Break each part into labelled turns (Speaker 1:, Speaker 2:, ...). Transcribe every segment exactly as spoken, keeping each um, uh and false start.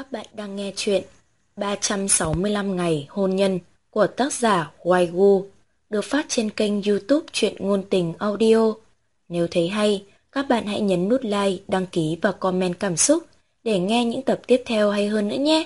Speaker 1: Các bạn đang nghe chuyện ba trăm sáu mươi lăm ngày hôn nhân của tác giả Hoài Gu, được phát trên kênh YouTube Truyện Ngôn Tình Audio. Nếu thấy hay, các bạn hãy nhấn nút like, đăng ký và comment cảm xúc để nghe những tập tiếp theo hay hơn nữa nhé.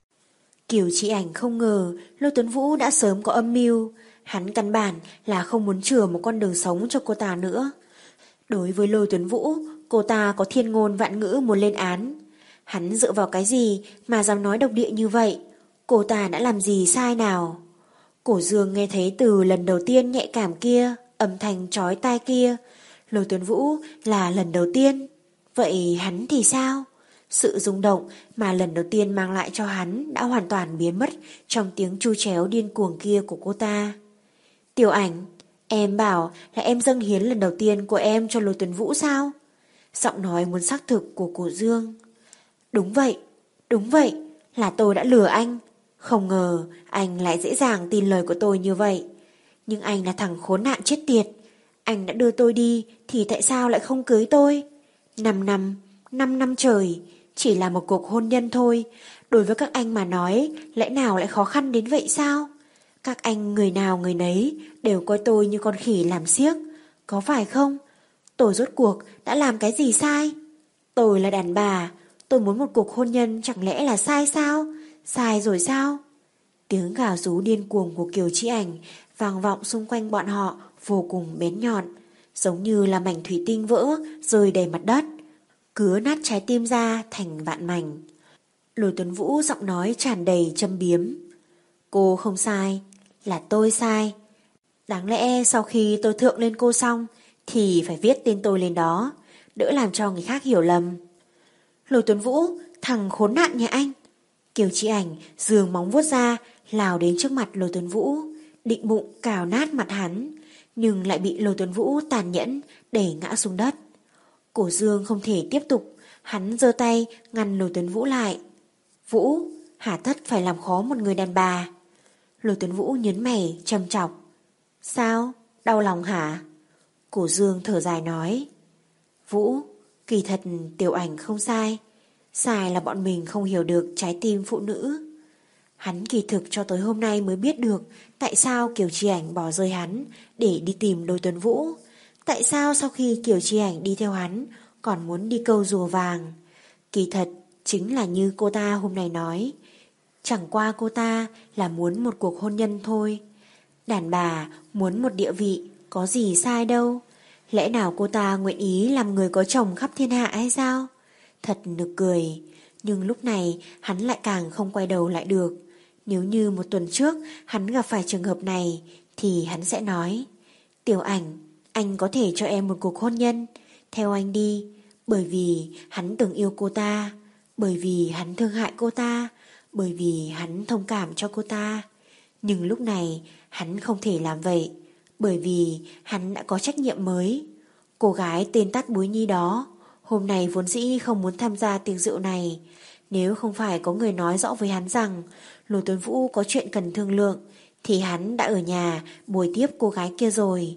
Speaker 2: Kiều Chi Ảnh không ngờ Lôi Tuấn Vũ đã sớm có âm mưu. Hắn căn bản là không muốn chừa một con đường sống cho cô ta nữa. Đối với Lôi Tuấn Vũ, cô ta có thiên ngôn vạn ngữ muốn lên án. Hắn dựa vào cái gì mà dám nói độc địa như vậy? Cô ta đã làm gì sai nào? Cổ Dương nghe thấy từ lần đầu tiên nhạy cảm kia, âm thanh chói tai kia. Lôi Tuấn Vũ là lần đầu tiên. Vậy hắn thì sao? Sự rung động mà lần đầu tiên mang lại cho hắn đã hoàn toàn biến mất trong tiếng tru chéo điên cuồng kia của cô ta. Tiểu Ảnh, em bảo là em dâng hiến lần đầu tiên của em cho Lôi Tuấn Vũ sao? Giọng nói muốn xác thực của Cổ Dương. Đúng vậy, đúng vậy, là tôi đã lừa anh. Không ngờ anh lại dễ dàng tin lời của tôi như vậy. Nhưng anh là thằng khốn nạn chết tiệt. Anh đã đưa tôi đi thì tại sao lại không cưới tôi? Năm năm, năm năm trời, chỉ là một cuộc hôn nhân thôi. Đối với các anh mà nói, lẽ nào lại khó khăn đến vậy sao? Các anh người nào người nấy đều coi tôi như con khỉ làm xiếc. Có phải không? Tôi rốt cuộc đã làm cái gì sai? Tôi là đàn bà, tôi muốn một cuộc hôn nhân chẳng lẽ là sai sao? Sai rồi sao? Tiếng gào rú điên cuồng của Kiều Chi Ảnh vang vọng xung quanh bọn họ vô cùng bén nhọn, giống như là mảnh thủy tinh vỡ rơi đầy mặt đất, cứa nát trái tim ra thành vạn mảnh. Lôi Tuấn Vũ giọng nói tràn đầy châm biếm. Cô không sai, là tôi sai. Đáng lẽ sau khi tôi thượng lên cô xong thì phải viết tên tôi lên đó, đỡ làm cho người khác hiểu lầm. Lôi Tuấn Vũ, thằng khốn nạn nhà anh. Kiều Chi Ảnh giương móng vuốt ra, lào đến trước mặt Lôi Tuấn Vũ, định bụng cào nát mặt hắn, nhưng lại bị Lôi Tuấn Vũ tàn nhẫn đẩy ngã xuống đất. Cổ Dương không thể tiếp tục, hắn giơ tay ngăn Lôi Tuấn Vũ lại. Vũ, hà tất phải làm khó một người đàn bà? Lôi Tuấn Vũ nhấn mày trầm chọc. Sao? Đau lòng hả? Cổ Dương thở dài nói. Vũ, kỳ thật Tiểu Ảnh không sai. Sai là bọn mình không hiểu được trái tim phụ nữ. Hắn kỳ thực cho tới hôm nay mới biết được tại sao Kiều Chi Ảnh bỏ rơi hắn để đi tìm Lôi Tuấn Vũ. Tại sao sau khi Kiều Chi Ảnh đi theo hắn còn muốn đi câu rùa vàng. Kỳ thật chính là như cô ta hôm nay nói. Chẳng qua cô ta là muốn một cuộc hôn nhân thôi. Đàn bà muốn một địa vị có gì sai đâu. Lẽ nào cô ta nguyện ý làm người có chồng khắp thiên hạ hay sao? Thật nực cười. Nhưng lúc này hắn lại càng không quay đầu lại được. Nếu như một tuần trước hắn gặp phải trường hợp này thì hắn sẽ nói: Tiểu Ảnh, anh có thể cho em một cuộc hôn nhân, theo anh đi. Bởi vì hắn từng yêu cô ta, bởi vì hắn thương hại cô ta, bởi vì hắn thông cảm cho cô ta. Nhưng lúc này hắn không thể làm vậy, bởi vì hắn đã có trách nhiệm mới. Cô gái tên Tát Búi Nhi đó hôm nay vốn dĩ không muốn tham gia tiệc rượu này. Nếu không phải có người nói rõ với hắn rằng Lôi Tuấn Vũ có chuyện cần thương lượng thì hắn đã ở nhà bồi tiếp cô gái kia rồi.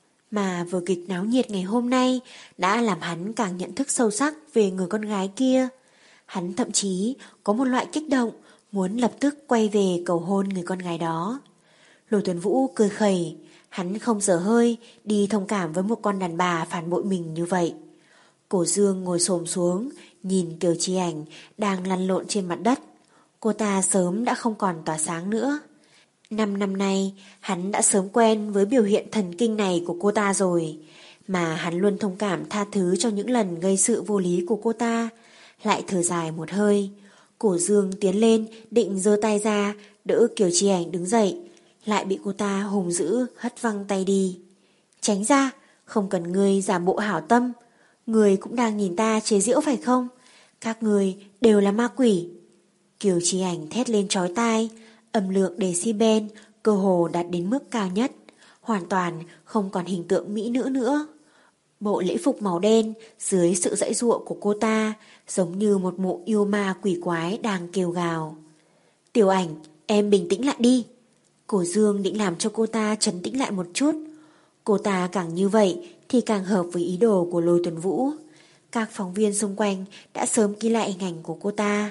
Speaker 2: Mà vở kịch náo nhiệt ngày hôm nay đã làm hắn càng nhận thức sâu sắc về người con gái kia. Hắn thậm chí có một loại kích động muốn lập tức quay về cầu hôn người con gái đó. Lôi Tuấn Vũ cười khẩy, hắn không dở hơi đi thông cảm với một con đàn bà phản bội mình như vậy. Cổ Dương ngồi xổm xuống nhìn Kiều Chi Ảnh đang lăn lộn trên mặt đất. Cô ta sớm đã không còn tỏa sáng nữa. Năm năm nay hắn đã sớm quen với biểu hiện thần kinh này của cô ta rồi, mà hắn luôn thông cảm tha thứ cho những lần gây sự vô lý của cô ta. Lại thở dài một hơi, Cổ Dương tiến lên định giơ tay ra đỡ Kiều Chi Ảnh đứng dậy, lại bị cô ta hùng dữ hất văng tay đi. Tránh ra, không cần ngươi giả bộ hảo tâm. Người cũng đang nhìn ta chế giễu phải không? Các người đều là ma quỷ. Kiều Chi Ảnh thét lên chói tai, âm lượng decibel cơ hồ đạt đến mức cao nhất, hoàn toàn không còn hình tượng mỹ nữ nữa. Bộ lễ phục màu đen dưới sự giãy giụa của cô ta giống như một mụ yêu ma quỷ quái đang kêu gào. Tiểu Ảnh, em bình tĩnh lại đi. Cổ Dương định làm cho cô ta trấn tĩnh lại một chút. Cô ta càng như vậy thì càng hợp với ý đồ của Lôi Tuấn Vũ. Các phóng viên xung quanh đã sớm ghi lại hình ảnh của cô ta.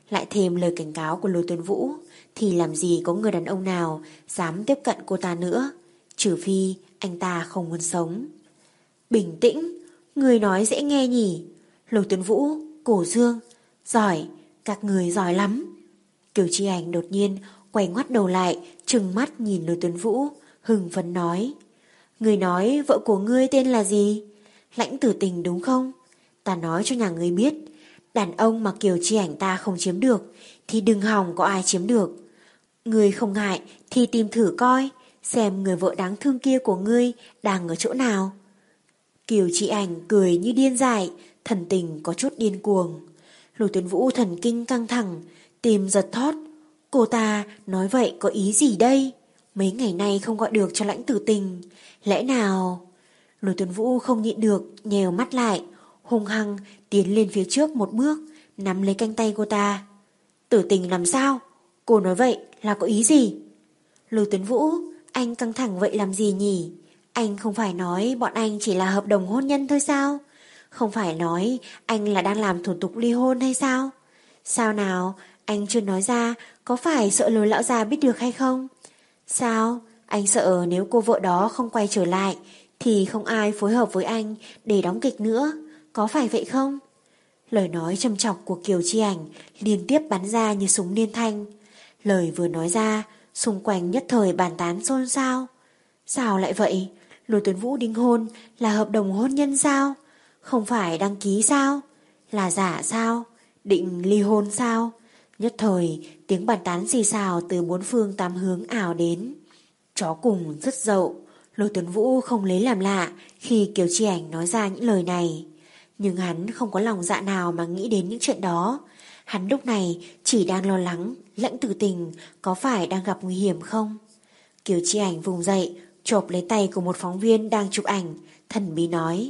Speaker 2: lại thêm lời cảnh cáo của Lôi Tuấn Vũ, thì làm gì có người đàn ông nào dám tiếp cận cô ta nữa, trừ phi anh ta không muốn sống. Bình tĩnh, người nói dễ nghe nhỉ. Lôi Tuấn Vũ, Cổ Dương, giỏi, các người giỏi lắm. Kiều Chi Ảnh đột nhiên quay ngoắt đầu lại, trừng mắt nhìn Lôi Tuấn Vũ, hừng phấn nói: Người nói vợ của ngươi tên là gì? Lãnh Tử Tình đúng không? Ta nói cho nhà ngươi biết, đàn ông mà Kiều Chi Ảnh ta không chiếm được thì đừng hòng có ai chiếm được. Ngươi không ngại thì tìm thử coi, xem người vợ đáng thương kia của ngươi đang ở chỗ nào. Kiều Chi Ảnh cười như điên dại, thần tình có chút điên cuồng. Lôi Tuấn Vũ thần kinh căng thẳng, tim giật thót. Cô ta nói vậy có ý gì đây? Mấy ngày nay không gọi được cho Lãnh Tử Tình, lẽ nào? Lôi Tuấn Vũ không nhịn được, nhèo mắt lại, hung hăng tiến lên phía trước một bước, nắm lấy cánh tay cô ta. Tử Tình làm sao? Cô nói vậy là có ý gì? Lôi Tuấn Vũ, anh căng thẳng vậy làm gì nhỉ? Anh không phải nói bọn anh chỉ là hợp đồng hôn nhân thôi sao? Không phải nói anh là đang làm thủ tục ly hôn hay sao? Sao nào, anh chưa nói ra, có phải sợ Lôi lão già biết được hay không? Sao, anh sợ nếu cô vợ đó không quay trở lại thì không ai phối hợp với anh để đóng kịch nữa, có phải vậy không? Lời nói châm chọc của Kiều Chi Ảnh liên tiếp bắn ra như súng liên thanh. Lời vừa nói ra, xung quanh nhất thời bàn tán xôn xao. Sao lại vậy? Lôi Tuấn Vũ đính hôn là hợp đồng hôn nhân sao? Không phải đăng ký sao? Là giả sao? Định ly hôn sao? Nhất thời tiếng bàn tán xì xào từ bốn phương tám hướng ảo đến. Chó cùng rất dậu. Lôi Tuấn Vũ không lấy làm lạ khi Kiều Chi Ảnh nói ra những lời này. Nhưng hắn không có lòng dạ nào mà nghĩ đến những chuyện đó. Hắn lúc này chỉ đang lo lắng Lãnh Tử Tình có phải đang gặp nguy hiểm không. Kiều Chi Ảnh vùng dậy, chộp lấy tay của một phóng viên đang chụp ảnh, thần bí nói: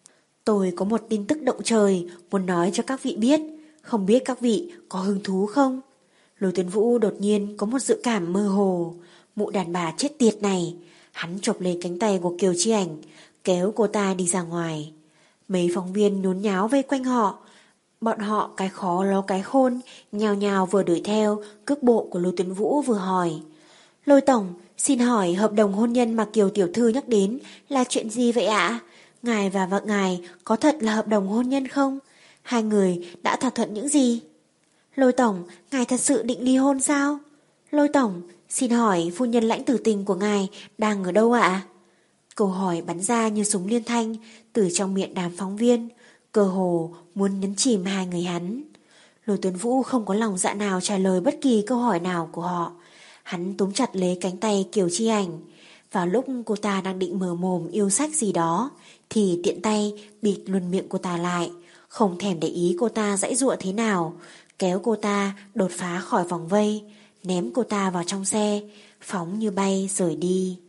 Speaker 2: Tôi có một tin tức động trời muốn nói cho các vị biết, không biết các vị có hứng thú không? Lôi Tuấn Vũ đột nhiên có một dự cảm mơ hồ. Mụ đàn bà chết tiệt này. Hắn chộp lấy cánh tay của Kiều Chi Ảnh, kéo cô ta đi ra ngoài. Mấy phóng viên nhốn nháo vây quanh họ. Bọn họ cái khó ló cái khôn, nhào nhào vừa đuổi theo cước bộ của Lôi Tuấn Vũ vừa hỏi: Lôi tổng, xin hỏi hợp đồng hôn nhân mà Kiều tiểu thư nhắc đến là chuyện gì vậy ạ? Ngài và vợ ngài có thật là hợp đồng hôn nhân không? Hai người đã thỏa thuận những gì? Lôi tổng, ngài thật sự định ly hôn sao? Lôi tổng, xin hỏi phu nhân Lãnh Tử Tình của ngài đang ở đâu ạ? Câu hỏi bắn ra như súng liên thanh từ trong miệng đám phóng viên, cơ hồ muốn nhấn chìm hai người hắn. Lôi Tuấn Vũ không có lòng dạ nào trả lời bất kỳ câu hỏi nào của họ. Hắn túm chặt lấy cánh tay Kiều Chi Ảnh. Vào lúc cô ta đang định mở mồm yêu sách gì đó thì tiện tay bịt luôn miệng cô ta lại, không thèm để ý cô ta giãy giụa thế nào, kéo cô ta đột phá khỏi vòng vây, ném cô ta vào trong xe, phóng như bay rời đi.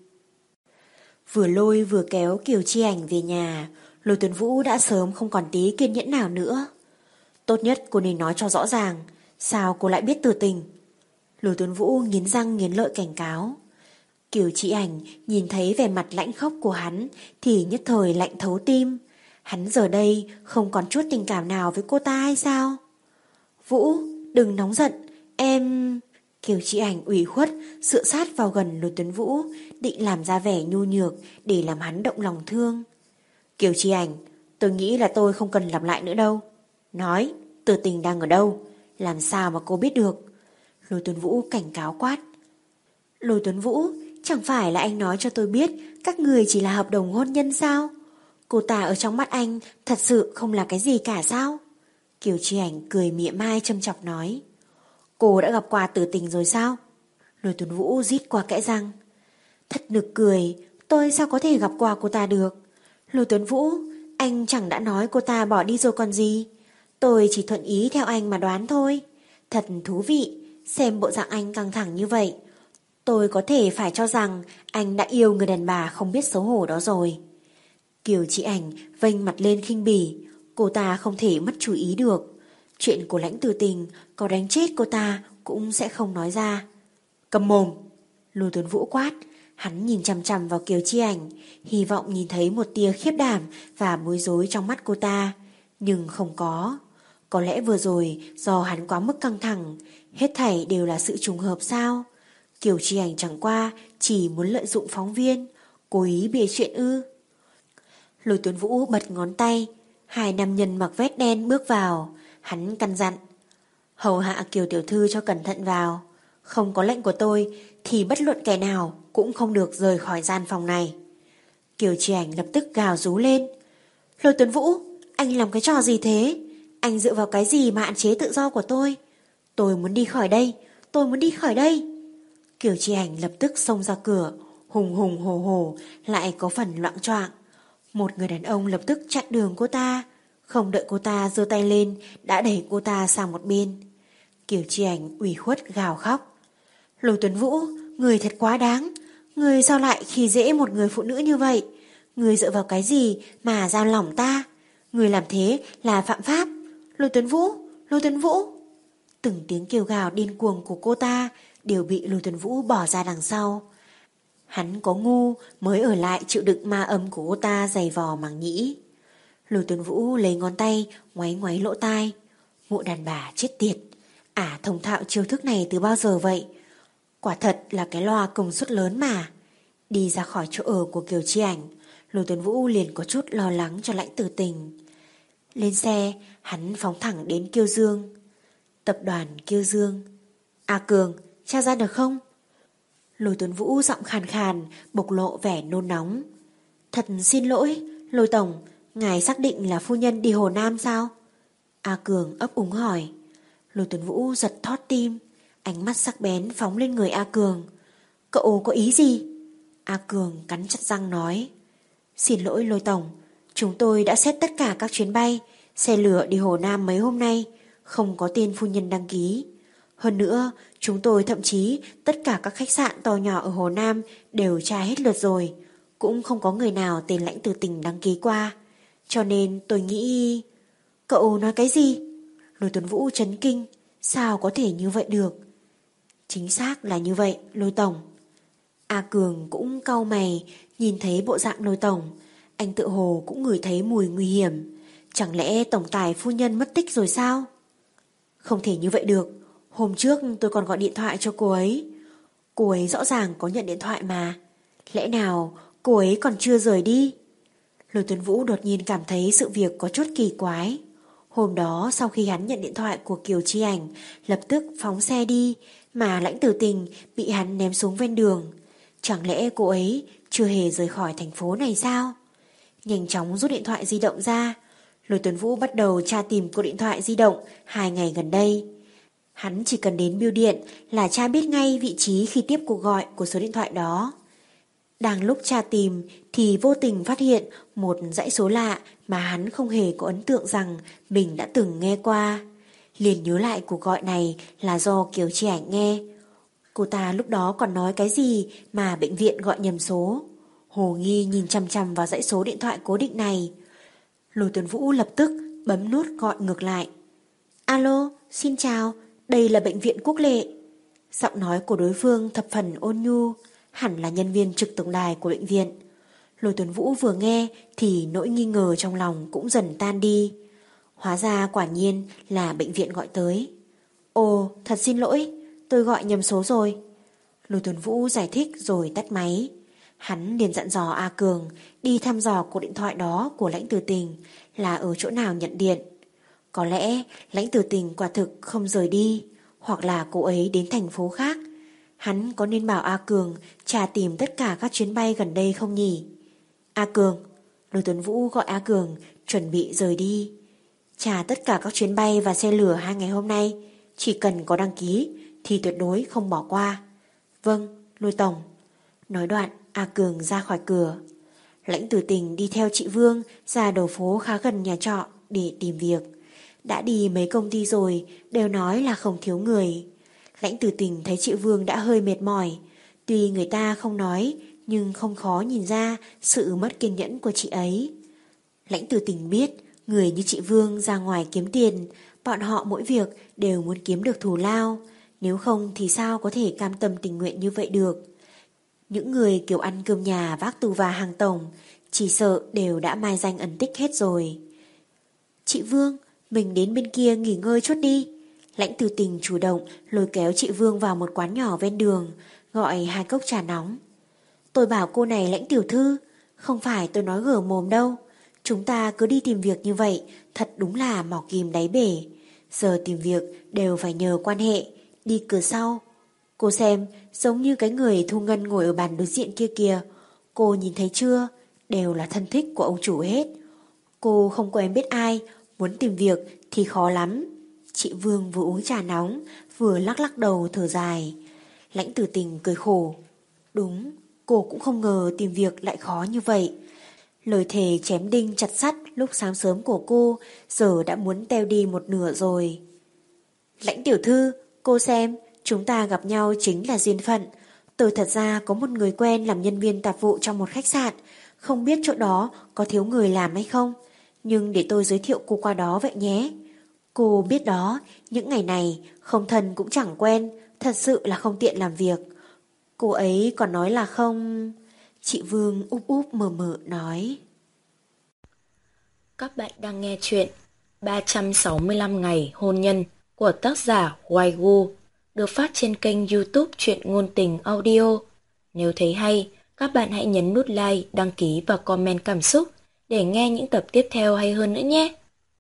Speaker 2: Vừa lôi vừa kéo Kiều Chi Ảnh về nhà, Lôi Tuấn Vũ đã sớm không còn tí kiên nhẫn nào nữa. Tốt nhất cô nên nói cho rõ ràng, sao cô lại biết Tử Tình? Lôi Tuấn Vũ nghiến răng nghiến lợi cảnh cáo. Kiều Chi Ảnh nhìn thấy vẻ mặt lãnh khốc của hắn thì nhất thời lạnh thấu tim. Hắn giờ đây không còn chút tình cảm nào với cô ta hay sao? Vũ, đừng nóng giận, em... Kiều Chi Ảnh ủy khuất dựa sát vào gần Lôi Tuấn Vũ, định làm ra vẻ nhu nhược để làm hắn động lòng thương. Kiều Chi Ảnh, tôi nghĩ là tôi không cần lặp lại nữa đâu. Nói, Tử Tình đang ở đâu? Làm sao mà cô biết được? Lôi Tuấn Vũ cảnh cáo quát. Lôi Tuấn Vũ, chẳng phải là anh nói cho tôi biết các người chỉ là hợp đồng hôn nhân sao? Cô ta ở trong mắt anh thật sự không là cái gì cả sao? Kiều Chi Ảnh cười mỉa mai châm chọc nói. Cô đã gặp qua Tử Tình rồi sao? Lôi Tuấn Vũ rít qua kẽ răng. Thật nực cười, tôi sao có thể gặp qua cô ta được? Lôi Tuấn Vũ, anh chẳng đã nói cô ta bỏ đi rồi còn gì? Tôi chỉ thuận ý theo anh mà đoán thôi. Thật thú vị, xem bộ dạng anh căng thẳng như vậy. Tôi có thể phải cho rằng anh đã yêu người đàn bà không biết xấu hổ đó rồi. Kiều Chi Ảnh vênh mặt lên khinh bỉ. Cô ta không thể mất chú ý được. Chuyện của Lãnh Tử Tình có đánh chết cô ta cũng sẽ không nói ra. Cầm mồm! Lôi Tuấn Vũ quát. Hắn nhìn chằm chằm vào Kiều Chi Ảnh, hy vọng nhìn thấy một tia khiếp đảm và bối rối trong mắt cô ta. Nhưng không có. Có lẽ vừa rồi do hắn quá mức căng thẳng, hết thảy đều là sự trùng hợp sao? Kiều Chi Ảnh chẳng qua chỉ muốn lợi dụng phóng viên, cố ý bịa chuyện ư? Lôi Tuấn Vũ bật ngón tay, hai nam nhân mặc vest đen bước vào, hắn căn dặn: hầu hạ Kiều tiểu thư cho cẩn thận vào, không có lệnh của tôi thì bất luận kẻ nào cũng không được rời khỏi gian phòng này. Kiều Chi Ảnh lập tức gào rú lên: Lôi Tuấn Vũ, anh làm cái trò gì thế? Anh dựa vào cái gì mà hạn chế tự do của tôi? Tôi muốn đi khỏi đây, tôi muốn đi khỏi đây. Kiều Chi Ảnh lập tức xông ra cửa, hùng hùng hồ hồ, lại có phần loạng choạng. Một người đàn ông lập tức chặn đường cô ta, không đợi cô ta giơ tay lên đã đẩy cô ta sang một bên. Kiều Chi Ảnh ủy khuất gào khóc: Lôi Tuấn Vũ, người thật quá đáng, người sao lại khi dễ một người phụ nữ như vậy? Người dựa vào cái gì mà giam lỏng ta? Người làm thế là phạm pháp. Lôi Tuấn Vũ, Lôi Tuấn Vũ. Từng tiếng kêu gào điên cuồng của cô ta đều bị Lôi Tuấn Vũ bỏ ra đằng sau. Hắn có ngu mới ở lại chịu đựng ma âm của cô ta giày vò màng nhĩ. Lôi Tuấn Vũ lấy ngón tay ngoáy ngoáy lỗ tai. Mụ đàn bà chết tiệt, ả thông thạo chiêu thức này từ bao giờ vậy? Quả thật là cái loa công suất lớn mà. Đi ra khỏi chỗ ở của Kiều Chi Ảnh, Lôi Tuấn Vũ liền có chút lo lắng cho Lãnh Tử Tình. Lên xe, hắn phóng thẳng đến Kiêu Dương. Tập đoàn Kiêu Dương. A Cường, tra ra được không? Lôi Tuấn Vũ giọng khàn khàn, bộc lộ vẻ nôn nóng. Thật xin lỗi, Lôi Tổng, ngài xác định là phu nhân đi Hồ Nam sao? A Cường ấp úng hỏi. Lôi Tuấn Vũ giật thót tim, ánh mắt sắc bén phóng lên người A Cường. Cậu có ý gì? A Cường cắn chặt răng nói. Xin lỗi Lôi Tổng, chúng tôi đã xét tất cả các chuyến bay, xe lửa đi Hồ Nam mấy hôm nay, không có tên phu nhân đăng ký. Hơn nữa, chúng tôi thậm chí tất cả các khách sạn to nhỏ ở Hồ Nam đều tra hết lượt rồi, cũng không có người nào tên Lãnh Tử Tình đăng ký qua. Cho nên tôi nghĩ... Cậu nói cái gì? Lôi Tuấn Vũ chấn kinh, sao có thể như vậy được? Chính xác là như vậy, Lôi Tổng. A Cường cũng cau mày, nhìn thấy bộ dạng Lôi Tổng, anh tự hồ cũng ngửi thấy mùi nguy hiểm. Chẳng lẽ tổng tài phu nhân mất tích rồi sao? Không thể như vậy được. Hôm trước tôi còn gọi điện thoại cho cô ấy. Cô ấy rõ ràng có nhận điện thoại mà. Lẽ nào cô ấy còn chưa rời đi? Lôi Tuấn Vũ đột nhiên cảm thấy sự việc có chút kỳ quái. Hôm đó sau khi hắn nhận điện thoại của Kiều Chi Ảnh, lập tức phóng xe đi, mà Lãnh Tử Tình bị hắn ném xuống ven đường. Chẳng lẽ cô ấy chưa hề rời khỏi thành phố này sao? Nhanh chóng rút điện thoại di động ra, Lôi Tuấn Vũ bắt đầu tra tìm cuộc điện thoại di động hai ngày gần đây. Hắn chỉ cần đến bưu điện là tra biết ngay vị trí khi tiếp cuộc gọi của số điện thoại đó. Đang lúc tra tìm thì vô tình phát hiện một dãy số lạ mà hắn không hề có ấn tượng rằng mình đã từng nghe qua. Liền nhớ lại cuộc gọi này là do Kiều Chi Ảnh nghe. Cô ta lúc đó còn nói cái gì mà bệnh viện gọi nhầm số. Hồ nghi nhìn chằm chằm vào dãy số điện thoại cố định này. Lôi Tuấn Vũ lập tức bấm nút gọi ngược lại. Alo, xin chào, đây là bệnh viện Quốc Lệ. Giọng nói của đối phương thập phần ôn nhu, hẳn là nhân viên trực tổng đài của bệnh viện. Lôi Tuấn Vũ vừa nghe thì nỗi nghi ngờ trong lòng cũng dần tan đi. Hóa ra quả nhiên là bệnh viện gọi tới. Ồ, thật xin lỗi, tôi gọi nhầm số rồi. Lôi Tuấn Vũ giải thích rồi tắt máy. Hắn liền dặn dò A Cường đi thăm dò cuộc điện thoại đó của Lãnh Tử Tình là ở chỗ nào nhận điện. Có lẽ Lãnh Tử Tình quả thực không rời đi, hoặc là cô ấy đến thành phố khác. Hắn có nên bảo A Cường tra tìm tất cả các chuyến bay gần đây không nhỉ? A Cường, Lôi Tuấn Vũ gọi A Cường chuẩn bị rời đi. Trả tất cả các chuyến bay và xe lửa hai ngày hôm nay, chỉ cần có đăng ký thì tuyệt đối không bỏ qua. Vâng, Lôi Tổng. Nói đoạn, A Cường ra khỏi cửa. Lãnh Tử Tình đi theo chị Vương ra đầu phố khá gần nhà trọ để tìm việc. Đã đi mấy công ty rồi, đều nói là không thiếu người. Lãnh Tử Tình thấy chị Vương đã hơi mệt mỏi. Tuy người ta không nói, nhưng không khó nhìn ra sự mất kiên nhẫn của chị ấy. Lãnh Tử Tình biết, người như chị Vương ra ngoài kiếm tiền, bọn họ mỗi việc đều muốn kiếm được thù lao. Nếu không thì sao có thể cam tâm tình nguyện như vậy được. Những người kiểu ăn cơm nhà vác tù và hàng tổng, chỉ sợ đều đã mai danh ẩn tích hết rồi. Chị Vương, Mình đến bên kia nghỉ ngơi chút đi. Lãnh Từ Tình chủ động lôi kéo chị Vương vào một quán nhỏ ven đường, gọi hai cốc trà nóng. Tôi bảo cô này Lãnh tiểu thư, không phải tôi nói gở mồm đâu. Chúng ta cứ đi tìm việc như vậy, thật đúng là mỏ kìm đáy bể. Giờ tìm việc đều phải nhờ quan hệ, đi cửa sau. Cô xem, giống như cái người thu ngân ngồi ở bàn đối diện kia kìa. Cô nhìn thấy chưa? Đều là thân thích của ông chủ hết. Cô không quen biết ai, muốn tìm việc thì khó lắm. Chị Vương vừa uống trà nóng, vừa lắc lắc đầu thở dài. Lãnh Tử Tình cười khổ. Đúng, cô cũng không ngờ tìm việc lại khó như vậy. Lời thề chém đinh chặt sắt lúc sáng sớm của cô giờ đã muốn teo đi một nửa rồi. Lãnh tiểu thư, cô xem, chúng ta gặp nhau chính là duyên phận. Tôi thật ra có một người quen làm nhân viên tạp vụ trong một khách sạn, không biết chỗ đó có thiếu người làm hay không, nhưng để tôi giới thiệu cô qua đó vậy nhé. Cô biết đó, những ngày này không thân cũng chẳng quen, thật sự là không tiện làm việc. Cô ấy còn nói là không... Chị Vương úp úp mờ mờ nói.
Speaker 1: Các bạn đang nghe chuyện ba trăm sáu mươi lăm ngày hôn nhân của tác giả Waigu, được phát trên kênh YouTube Truyện Ngôn Tình Audio. Nếu thấy hay, các bạn hãy nhấn nút like, đăng ký và comment cảm xúc để nghe những tập tiếp theo hay hơn nữa nhé.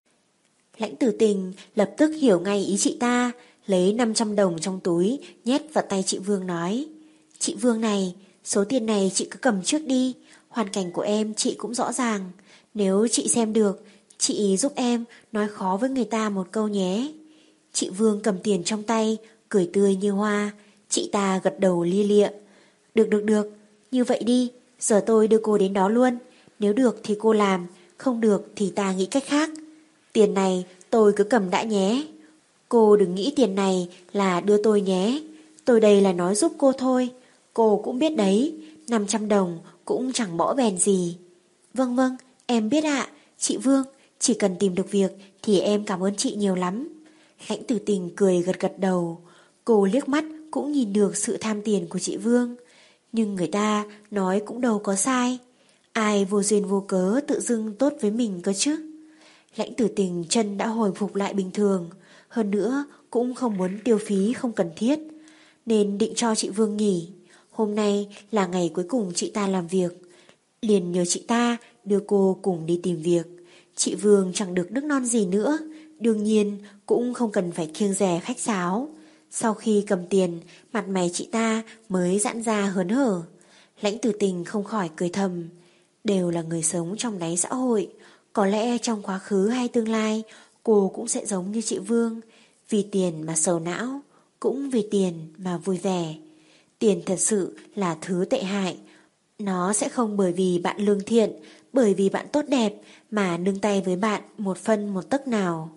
Speaker 2: Lãnh Tử Tình lập tức hiểu ngay ý chị ta, lấy năm trăm đồng trong túi nhét vào tay chị Vương nói. Chị Vương này, số tiền này chị cứ cầm trước đi, hoàn cảnh của em chị cũng rõ ràng. Nếu chị xem được, chị giúp em nói khó với người ta một câu nhé. Chị Vương cầm tiền trong tay, cười tươi như hoa. Chị ta gật đầu lia lịa. Được được được, như vậy đi, giờ tôi đưa cô đến đó luôn. Nếu được thì cô làm, không được thì ta nghĩ cách khác. Tiền này tôi cứ cầm đã nhé. Cô đừng nghĩ tiền này là đưa tôi nhé. Tôi đây là nói giúp cô thôi. Cô cũng biết đấy, năm trăm đồng cũng chẳng bỏ bèn gì. Vâng vâng, em biết ạ. Chị Vương, chỉ cần tìm được việc thì em cảm ơn chị nhiều lắm. Lãnh Tử Tình cười gật gật đầu. Cô liếc mắt cũng nhìn được sự tham tiền của chị Vương. Nhưng người ta nói cũng đâu có sai. Ai vô duyên vô cớ tự dưng tốt với mình cơ chứ. Lãnh Tử Tình chân đã hồi phục lại bình thường, hơn nữa cũng không muốn tiêu phí không cần thiết, nên định cho chị Vương nghỉ. Hôm nay là ngày cuối cùng chị ta làm việc, liền nhờ chị ta đưa cô cùng đi tìm việc. Chị Vương chẳng được đức non gì nữa, đương nhiên cũng không cần phải kiêng dè khách sáo. Sau khi cầm tiền, mặt mày chị ta mới giãn ra hớn hở. Lãnh Tử Tình không khỏi cười thầm. Đều là người sống trong đáy xã hội, có lẽ trong quá khứ hay tương lai cô cũng sẽ giống như chị Vương, vì tiền mà sầu não, cũng vì tiền mà vui vẻ. Tiền thật sự là thứ tệ hại. Nó sẽ không bởi vì bạn lương thiện, bởi vì bạn tốt đẹp mà nương tay với bạn một phân một tấc nào.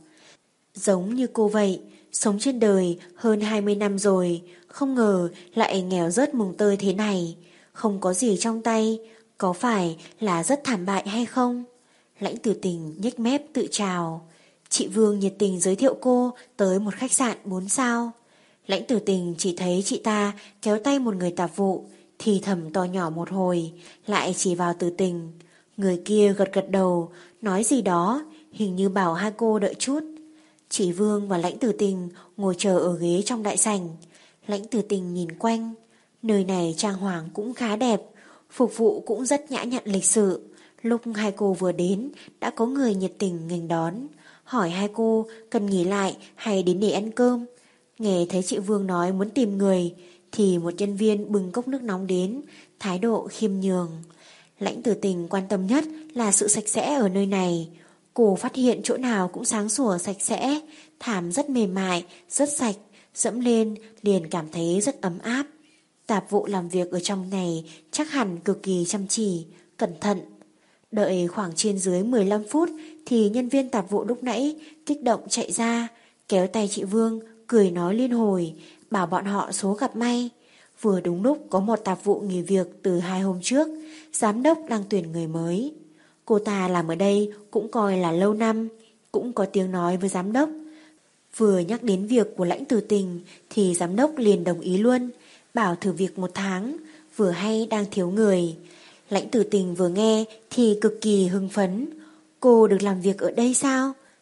Speaker 2: Giống như cô vậy, sống trên đời hơn hai mươi năm rồi, không ngờ lại nghèo rớt mùng tơi thế này, không có gì trong tay, có phải là rất thảm bại hay không? Lãnh Tử Tình nhếch mép tự chào. Chị Vương nhiệt tình giới thiệu cô tới một khách sạn bốn sao. Lãnh Tử Tình chỉ thấy chị ta kéo tay một người tạp vụ, thì thầm to nhỏ một hồi, lại chỉ vào Tử Tình. Người kia gật gật đầu, nói gì đó, hình như bảo hai cô đợi chút. Chị Vương và Lãnh Tử Tình ngồi chờ ở ghế trong đại sảnh. Lãnh Tử Tình nhìn quanh, nơi này trang hoàng cũng khá đẹp, phục vụ cũng rất nhã nhặn lịch sự. Lúc hai cô vừa đến, đã có người nhiệt tình nghênh đón, hỏi hai cô cần nghỉ lại hay đến để ăn cơm. Nghe thấy chị Vương nói muốn tìm người, thì một nhân viên bưng cốc nước nóng đến, thái độ khiêm nhường. Lãnh Tử Tình quan tâm nhất là sự sạch sẽ ở nơi này. Cô phát hiện chỗ nào cũng sáng sủa sạch sẽ, thảm rất mềm mại, rất sạch, dẫm lên liền cảm thấy rất ấm áp. Tạp vụ làm việc ở trong này chắc hẳn cực kỳ chăm chỉ, cẩn thận. Đợi khoảng trên dưới mười lăm phút thì nhân viên tạp vụ lúc nãy kích động chạy ra, kéo tay chị Vương, cười nói liên hồi, bảo bọn họ số gặp may. Vừa đúng lúc có một tạp vụ nghỉ việc từ hai hôm trước, giám đốc đang tuyển người mới. Cô ta làm ở đây cũng coi là lâu năm, cũng có tiếng nói với giám đốc. Vừa nhắc đến việc của Lãnh Tử Tình thì giám đốc liền đồng ý luôn, bảo thử việc một tháng, vừa hay đang thiếu người. Lãnh Tử Tình vừa nghe thì cực kỳ hưng phấn. Cô được làm việc ở đây sao?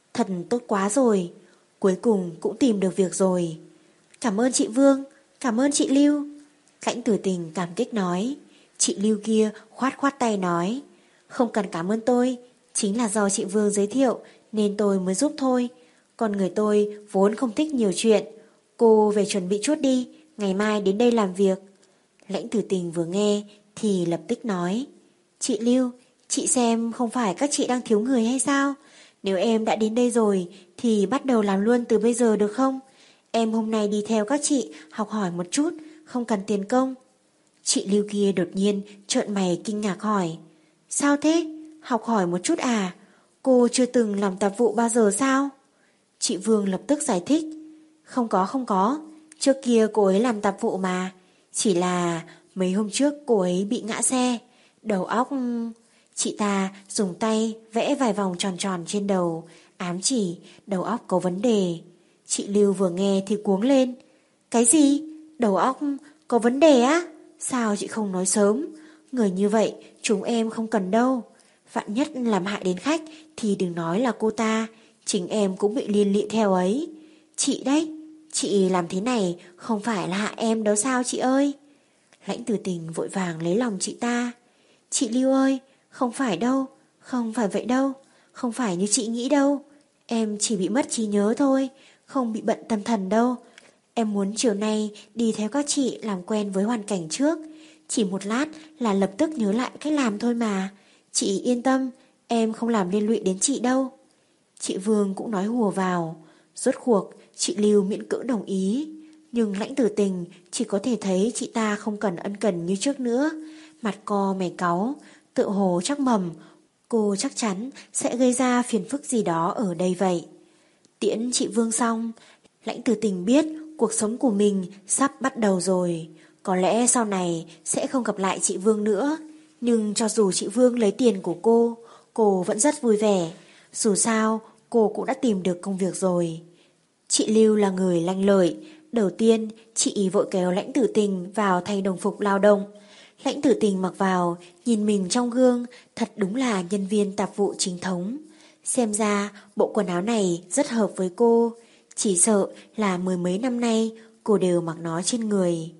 Speaker 2: Thật tốt quá rồi, cuối cùng cũng tìm được việc rồi. Cảm ơn chị Vương, cảm ơn chị Lưu. Lãnh Tử Tình cảm kích nói. Chị Lưu kia khoát khoát tay nói, không cần cảm ơn tôi, chính là do chị Vương giới thiệu nên tôi mới giúp thôi. Con người tôi vốn không thích nhiều chuyện. Cô về chuẩn bị chút đi, ngày mai đến đây làm việc. Lãnh Tử Tình vừa nghe thì lập tức nói, chị Lưu, chị xem không phải các chị đang thiếu người hay sao? Nếu em đã đến đây rồi thì bắt đầu làm luôn từ bây giờ được không? Em hôm nay đi theo các chị học hỏi một chút, không cần tiền công. Chị Lưu kia đột nhiên trợn mày kinh ngạc hỏi, sao thế? Học hỏi một chút à? Cô chưa từng làm tạp vụ bao giờ sao? Chị Vương lập tức giải thích, không có không có, trước kia cô ấy làm tạp vụ mà. Chỉ là mấy hôm trước cô ấy bị ngã xe, đầu óc... Chị ta dùng tay vẽ vài vòng tròn tròn trên đầu, ám chỉ đầu óc có vấn đề. Chị Lưu vừa nghe thì cuống lên, cái gì? Đầu óc có vấn đề á? Sao chị không nói sớm? Người như vậy chúng em không cần đâu. Vạn nhất làm hại đến khách thì đừng nói là cô ta, chính em cũng bị liên lụy theo ấy. Chị đấy, chị làm thế này không phải là hại em đâu sao chị ơi? Lãnh Tử Tình vội vàng lấy lòng chị ta. Chị Lưu ơi, không phải đâu, không phải vậy đâu, không phải như chị nghĩ đâu. Em chỉ bị mất trí nhớ thôi, không bị bệnh tâm thần đâu. Em muốn chiều nay đi theo các chị làm quen với hoàn cảnh trước. Chỉ một lát là lập tức nhớ lại cách làm thôi mà. Chị yên tâm, em không làm liên lụy đến chị đâu. Chị Vương cũng nói hùa vào. Rốt cuộc chị Lưu miễn cưỡng đồng ý. Nhưng Lãnh Tử Tình chỉ có thể thấy chị ta không cần ân cần như trước nữa. Mặt co mày cáu, tự hồ chắc mầm cô chắc chắn sẽ gây ra phiền phức gì đó ở đây vậy. Tiễn chị Vương xong, Lãnh Tử Tình biết cuộc sống của mình sắp bắt đầu rồi. Có lẽ sau này sẽ không gặp lại chị Vương nữa. Nhưng cho dù chị Vương lấy tiền của cô, cô vẫn rất vui vẻ. Dù sao, cô cũng đã tìm được công việc rồi. Chị Lưu là người lanh lợi. Đầu tiên, chị vội kéo Lãnh Tử Tình vào thay đồng phục lao động. Lãnh Tử Tình mặc vào, nhìn mình trong gương, thật đúng là nhân viên tạp vụ chính thống. Xem ra, bộ quần áo này rất hợp với cô. Chỉ sợ là mười mấy năm nay, cô đều mặc nó trên người.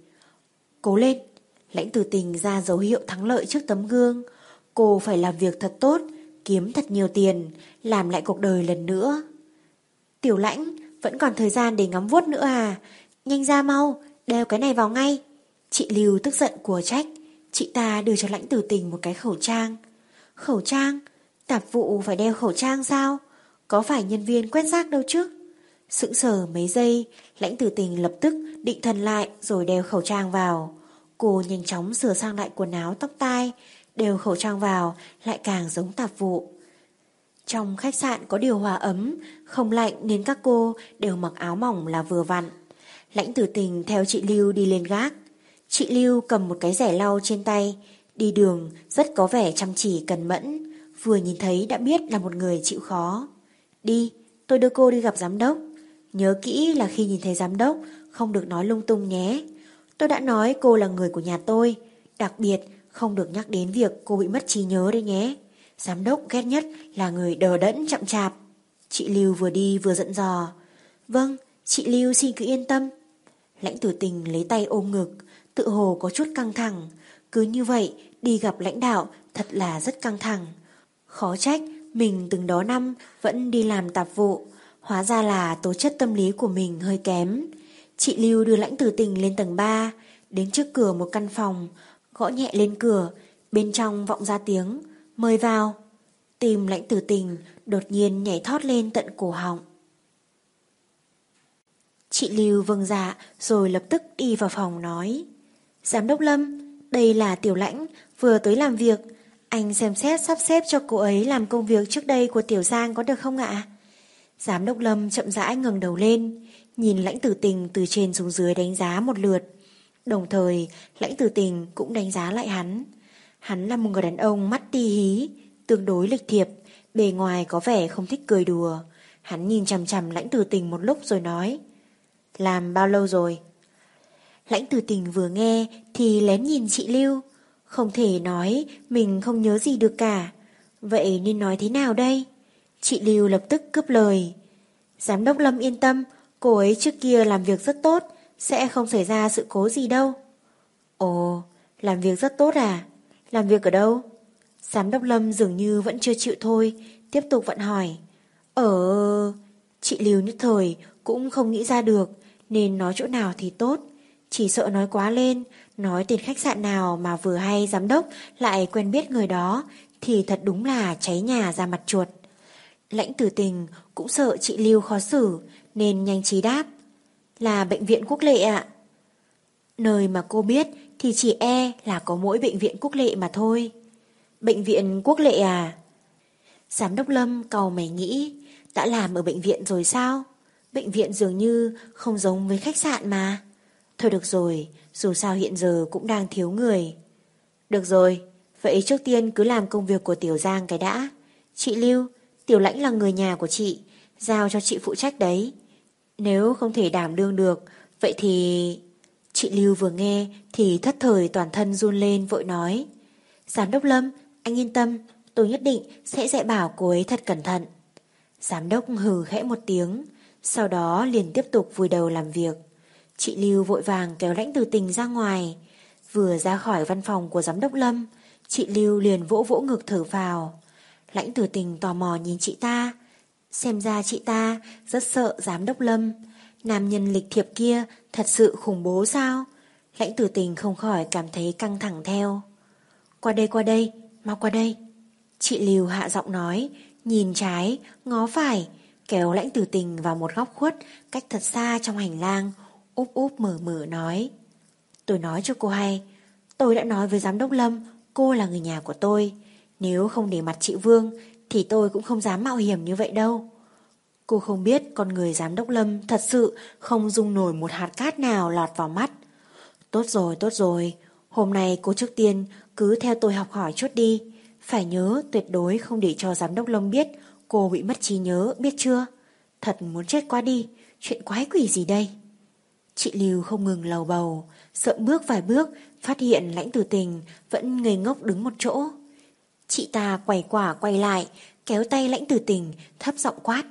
Speaker 2: Cố lên! Lãnh Tử Tình ra dấu hiệu thắng lợi trước tấm gương. Cô phải làm việc thật tốt, kiếm thật nhiều tiền, làm lại cuộc đời lần nữa. Tiểu Lãnh, vẫn còn thời gian để ngắm vuốt nữa à? Nhanh ra mau, đeo cái này vào ngay. Chị Lưu tức giận của trách. Chị ta đưa cho Lãnh Tử Tình một cái khẩu trang. Khẩu trang? Tạp vụ phải đeo khẩu trang sao? Có phải nhân viên quét rác đâu chứ? Sững sờ mấy giây, Lãnh Tử Tình lập tức định thần lại rồi đeo khẩu trang vào. Cô nhanh chóng sửa sang lại quần áo tóc tai, đeo khẩu trang vào lại càng giống tạp vụ. Trong khách sạn có điều hòa ấm, không lạnh nên các cô đều mặc áo mỏng là vừa vặn. Lãnh Tử Tình theo chị Lưu đi lên gác. Chị Lưu cầm một cái rẻ lau trên tay, đi đường rất có vẻ chăm chỉ cẩn mẫn, vừa nhìn thấy đã biết là một người chịu khó. Đi, tôi đưa cô đi gặp giám đốc. Nhớ kỹ là khi nhìn thấy giám đốc không được nói lung tung nhé. Tôi đã nói cô là người của nhà tôi, đặc biệt không được nhắc đến việc cô bị mất trí nhớ đấy nhé. Giám đốc ghét nhất là người đờ đẫn chậm chạp. Chị Lưu vừa đi vừa giận dò. Vâng, chị Lưu xin cứ yên tâm. Lãnh Tử Tình lấy tay ôm ngực, tự hồ có chút căng thẳng. Cứ như vậy đi gặp lãnh đạo thật là rất căng thẳng. Khó trách mình từng đó năm vẫn đi làm tạp vụ, hóa ra là tố chất tâm lý của mình hơi kém. Chị Lưu đưa Lãnh Tử Tình lên tầng ba, đến trước cửa một căn phòng, gõ nhẹ lên cửa, bên trong vọng ra tiếng mời vào. Tim Lãnh Tử Tình đột nhiên nhảy thót lên tận cổ họng. Chị Lưu vâng dạ rồi lập tức đi vào phòng nói, Giám đốc Lâm, đây là Tiểu Lãnh vừa tới làm việc, anh xem xét sắp xếp cho cô ấy làm công việc trước đây của Tiểu Giang có được không ạ? Giám đốc Lâm chậm rãi ngẩng đầu lên, nhìn Lãnh Tử Tình từ trên xuống dưới đánh giá một lượt. Đồng thời Lãnh Tử Tình cũng đánh giá lại hắn. Hắn là một người đàn ông mắt ti hí, tương đối lịch thiệp, bề ngoài có vẻ không thích cười đùa. Hắn nhìn chằm chằm Lãnh Tử Tình một lúc rồi nói, làm bao lâu rồi? Lãnh Tử Tình vừa nghe thì lén nhìn chị Lưu, không thể nói mình không nhớ gì được cả. Vậy nên nói thế nào đây? Chị Lưu lập tức cướp lời. Giám đốc Lâm yên tâm, cô ấy trước kia làm việc rất tốt, sẽ không xảy ra sự cố gì đâu. Ồ, làm việc rất tốt à? Làm việc ở đâu? Giám đốc Lâm dường như vẫn chưa chịu thôi, tiếp tục vận hỏi. Ở... Chị Lưu nhất thời cũng không nghĩ ra được nên nói chỗ nào thì tốt. Chỉ sợ nói quá lên, nói tên khách sạn nào mà vừa hay giám đốc lại quen biết người đó thì thật đúng là cháy nhà ra mặt chuột. Lãnh Tử Tình cũng sợ chị Lưu khó xử nên nhanh trí đáp. Là bệnh viện Quốc Lệ ạ. Nơi mà cô biết thì chỉ e là có mỗi bệnh viện Quốc Lệ mà thôi. Bệnh viện Quốc Lệ à? Giám đốc Lâm cau mày nghĩ, đã làm ở bệnh viện rồi sao? Bệnh viện dường như không giống với khách sạn mà. Thôi được rồi, dù sao hiện giờ cũng đang thiếu người. Được rồi, vậy trước tiên cứ làm công việc của Tiểu Giang cái đã. Chị Lưu, Tiểu Lãnh là người nhà của chị, giao cho chị phụ trách đấy. Nếu không thể đảm đương được, vậy thì... Chị Lưu vừa nghe thì thất thời toàn thân run lên vội nói. Giám đốc Lâm, anh yên tâm, tôi nhất định sẽ dạy bảo cô ấy thật cẩn thận. Giám đốc hừ khẽ một tiếng, sau đó liền tiếp tục vùi đầu làm việc. Chị Lưu vội vàng kéo Lãnh Tử Tình ra ngoài. Vừa ra khỏi văn phòng của giám đốc Lâm, chị Lưu liền vỗ vỗ ngực thở phào. Lãnh Tử Tình tò mò nhìn chị ta. Xem ra chị ta rất sợ giám đốc Lâm. Nam nhân lịch thiệp kia thật sự khủng bố sao? Lãnh Tử Tình không khỏi cảm thấy căng thẳng theo. Qua đây qua đây, mau qua đây. Chị Lưu hạ giọng nói, nhìn trái, ngó phải, kéo Lãnh Tử Tình vào một góc khuất cách thật xa trong hành lang, úp úp mở mở nói. Tôi nói cho cô hay, tôi đã nói với giám đốc Lâm cô là người nhà của tôi. Nếu không để mặt chị Vương thì tôi cũng không dám mạo hiểm như vậy đâu. Cô không biết con người giám đốc Lâm thật sự không dung nổi một hạt cát nào lọt vào mắt. Tốt rồi, tốt rồi, hôm nay cô trước tiên cứ theo tôi học hỏi chút đi. Phải nhớ tuyệt đối không để cho giám đốc Lâm biết cô bị mất trí nhớ, biết chưa? Thật muốn chết quá đi, chuyện quái quỷ gì đây? Chị Lưu không ngừng lầu bầu, sợ bước vài bước, phát hiện Lãnh Tử Tình vẫn ngây ngốc đứng một chỗ. Chị ta quay quả quay lại, kéo tay Lãnh Tử Tình, thấp giọng quát.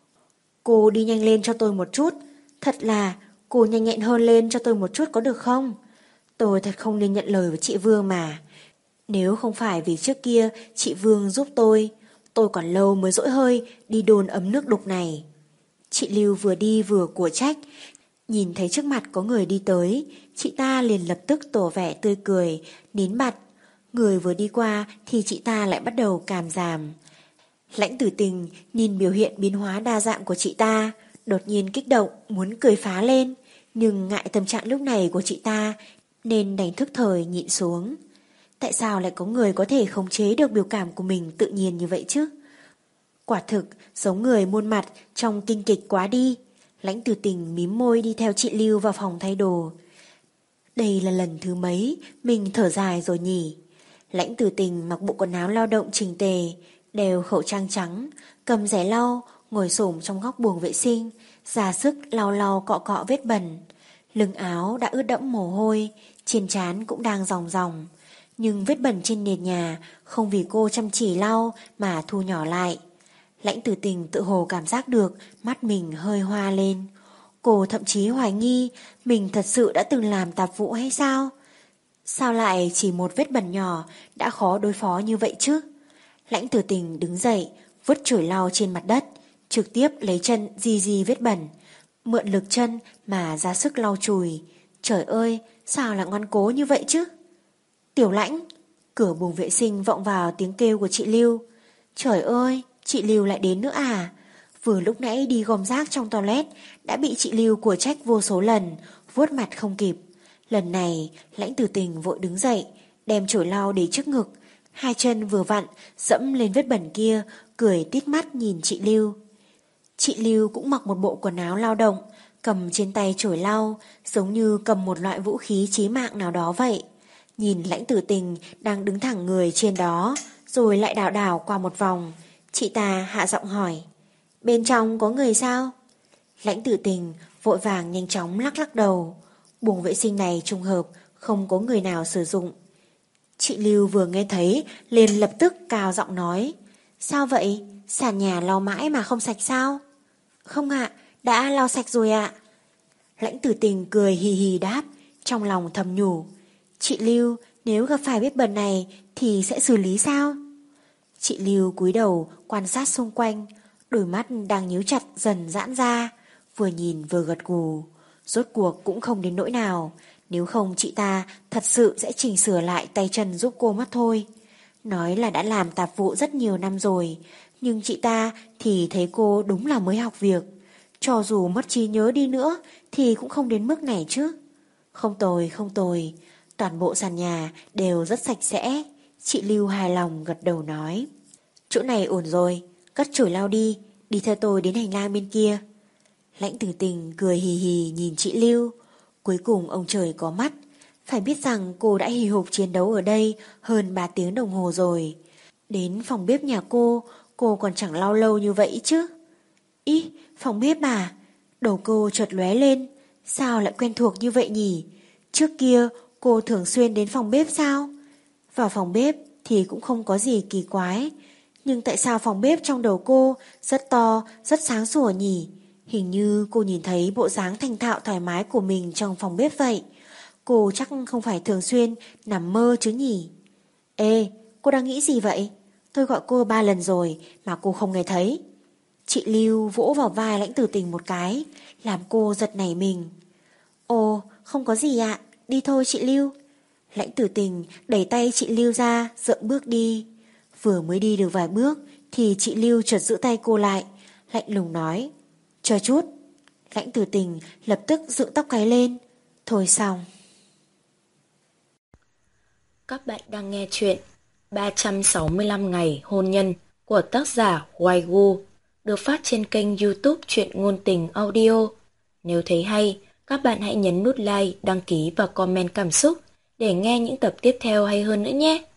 Speaker 2: Cô đi nhanh lên cho tôi một chút, thật là cô nhanh nhẹn hơn lên cho tôi một chút có được không? Tôi thật không nên nhận lời với chị Vương mà. Nếu không phải vì trước kia chị Vương giúp tôi, tôi còn lâu mới dỗi hơi đi đồn ấm nước đục này. Chị Lưu vừa đi vừa của trách, nhìn thấy trước mặt có người đi tới, chị ta liền lập tức tỏ vẻ tươi cười, nín bặt. Người vừa đi qua thì chị ta lại bắt đầu cảm giảm. Lãnh Tử Tình nhìn biểu hiện biến hóa đa dạng của chị ta, đột nhiên kích động muốn cười phá lên, nhưng ngại tâm trạng lúc này của chị ta nên đành thức thời nhịn xuống. Tại sao lại có người có thể khống chế được biểu cảm của mình tự nhiên như vậy chứ? Quả thực giống người muôn mặt trong kinh kịch quá đi. Lãnh Tử Tình mím môi đi theo chị Lưu vào phòng thay đồ. Đây là lần thứ mấy mình thở dài rồi nhỉ? Lãnh Tử Tình mặc bộ quần áo lao động chỉnh tề, đeo khẩu trang trắng, cầm giấy lau, ngồi xổm trong góc buồng vệ sinh, ra sức lau lau cọ cọ vết bẩn. Lưng áo đã ướt đẫm mồ hôi, trên trán cũng đang ròng ròng. Nhưng vết bẩn trên nền nhà không vì cô chăm chỉ lau mà thu nhỏ lại. Lãnh Tử Tình tự hồ cảm giác được mắt mình hơi hoa lên. Cô thậm chí hoài nghi mình thật sự đã từng làm tạp vụ hay sao? Sao lại chỉ một vết bẩn nhỏ đã khó đối phó như vậy chứ? Lãnh Tử Tình đứng dậy, vứt chổi lau trên mặt đất, trực tiếp lấy chân di di vết bẩn, mượn lực chân mà ra sức lau chùi. Trời ơi, sao lại ngoan cố như vậy chứ? Tiểu Lãnh! Cửa buồng vệ sinh vọng vào tiếng kêu của chị Lưu. Trời ơi, chị Lưu lại đến nữa à? Vừa lúc nãy đi gom rác trong toilet đã bị chị Lưu của trách vô số lần, vuốt mặt không kịp. Lần này Lãnh Tử Tình vội đứng dậy, đem chổi lau để trước ngực, hai chân vừa vặn dẫm lên vết bẩn kia, cười tít mắt nhìn chị Lưu. Chị Lưu cũng mặc một bộ quần áo lao động, cầm trên tay chổi lau, giống như cầm một loại vũ khí chí mạng nào đó vậy. Nhìn Lãnh Tử Tình đang đứng thẳng người trên đó, rồi lại đảo đảo qua một vòng, chị ta hạ giọng hỏi, bên trong có người sao? Lãnh Tử Tình vội vàng nhanh chóng lắc lắc đầu, buồng vệ sinh này trùng hợp không có người nào sử dụng. Chị Lưu vừa nghe thấy liền lập tức cao giọng nói, sao vậy? sàn nhà lau mãi mà không sạch sao? Không ạ, đã lau sạch rồi ạ. Lãnh Tử Tình cười hì hì đáp, trong lòng thầm nhủ. Chị Lưu, nếu gặp phải vết bẩn này thì sẽ xử lý sao? Chị Lưu cúi đầu quan sát xung quanh, đôi mắt đang nhíu chặt dần giãn ra, vừa nhìn vừa gật gù. Rốt cuộc cũng không đến nỗi nào, nếu không chị ta thật sự sẽ chỉnh sửa lại tay chân giúp cô mất thôi. Nói là đã làm tạp vụ rất nhiều năm rồi, nhưng chị ta thì thấy cô đúng là mới học việc. Cho dù mất trí nhớ đi nữa thì cũng không đến mức này chứ. Không tồi, không tồi, toàn bộ sàn nhà đều rất sạch sẽ. Chị Lưu hài lòng gật đầu nói. Chỗ này ổn rồi, cất chổi lau đi, đi theo tôi đến hành lang bên kia. Lãnh Tử Tình cười hì hì nhìn chị Lưu. Cuối cùng ông trời có mắt. Phải biết rằng cô đã hì hục chiến đấu ở đây hơn ba tiếng đồng hồ rồi. Đến phòng bếp nhà cô, cô còn chẳng lau lâu như vậy chứ. Ý, phòng bếp à? Đầu cô chợt lóe lên. Sao lại quen thuộc như vậy nhỉ? Trước kia cô thường xuyên đến phòng bếp sao? Vào phòng bếp thì cũng không có gì kỳ quái. Nhưng tại sao phòng bếp trong đầu cô rất to, rất sáng sủa nhỉ? Hình như cô nhìn thấy bộ dáng thành thạo thoải mái của mình trong phòng bếp vậy. Cô chắc không phải thường xuyên nằm mơ chứ nhỉ? Ê, cô đang nghĩ gì vậy? Tôi gọi cô ba lần rồi mà cô không nghe thấy. Chị Lưu vỗ vào vai Lãnh Tử Tình một cái, làm cô giật nảy mình. Ồ, không có gì ạ, đi thôi chị Lưu. Lãnh Tử Tình đẩy tay chị Lưu ra, dậm bước đi. Vừa mới đi được vài bước thì chị Lưu chợt giữ tay cô lại, lạnh lùng nói. Chờ chút. Lãnh Tử Tình lập tức dựng tóc gáy lên. Thôi xong.
Speaker 1: Các bạn đang nghe chuyện ba trăm sáu mươi lăm ngày hôn nhân của tác giả Hoài Gu, được phát trên kênh YouTube Truyện Ngôn Tình Audio. Nếu thấy hay, các bạn hãy nhấn nút like, đăng ký và comment cảm xúc để nghe những tập tiếp theo hay hơn nữa nhé.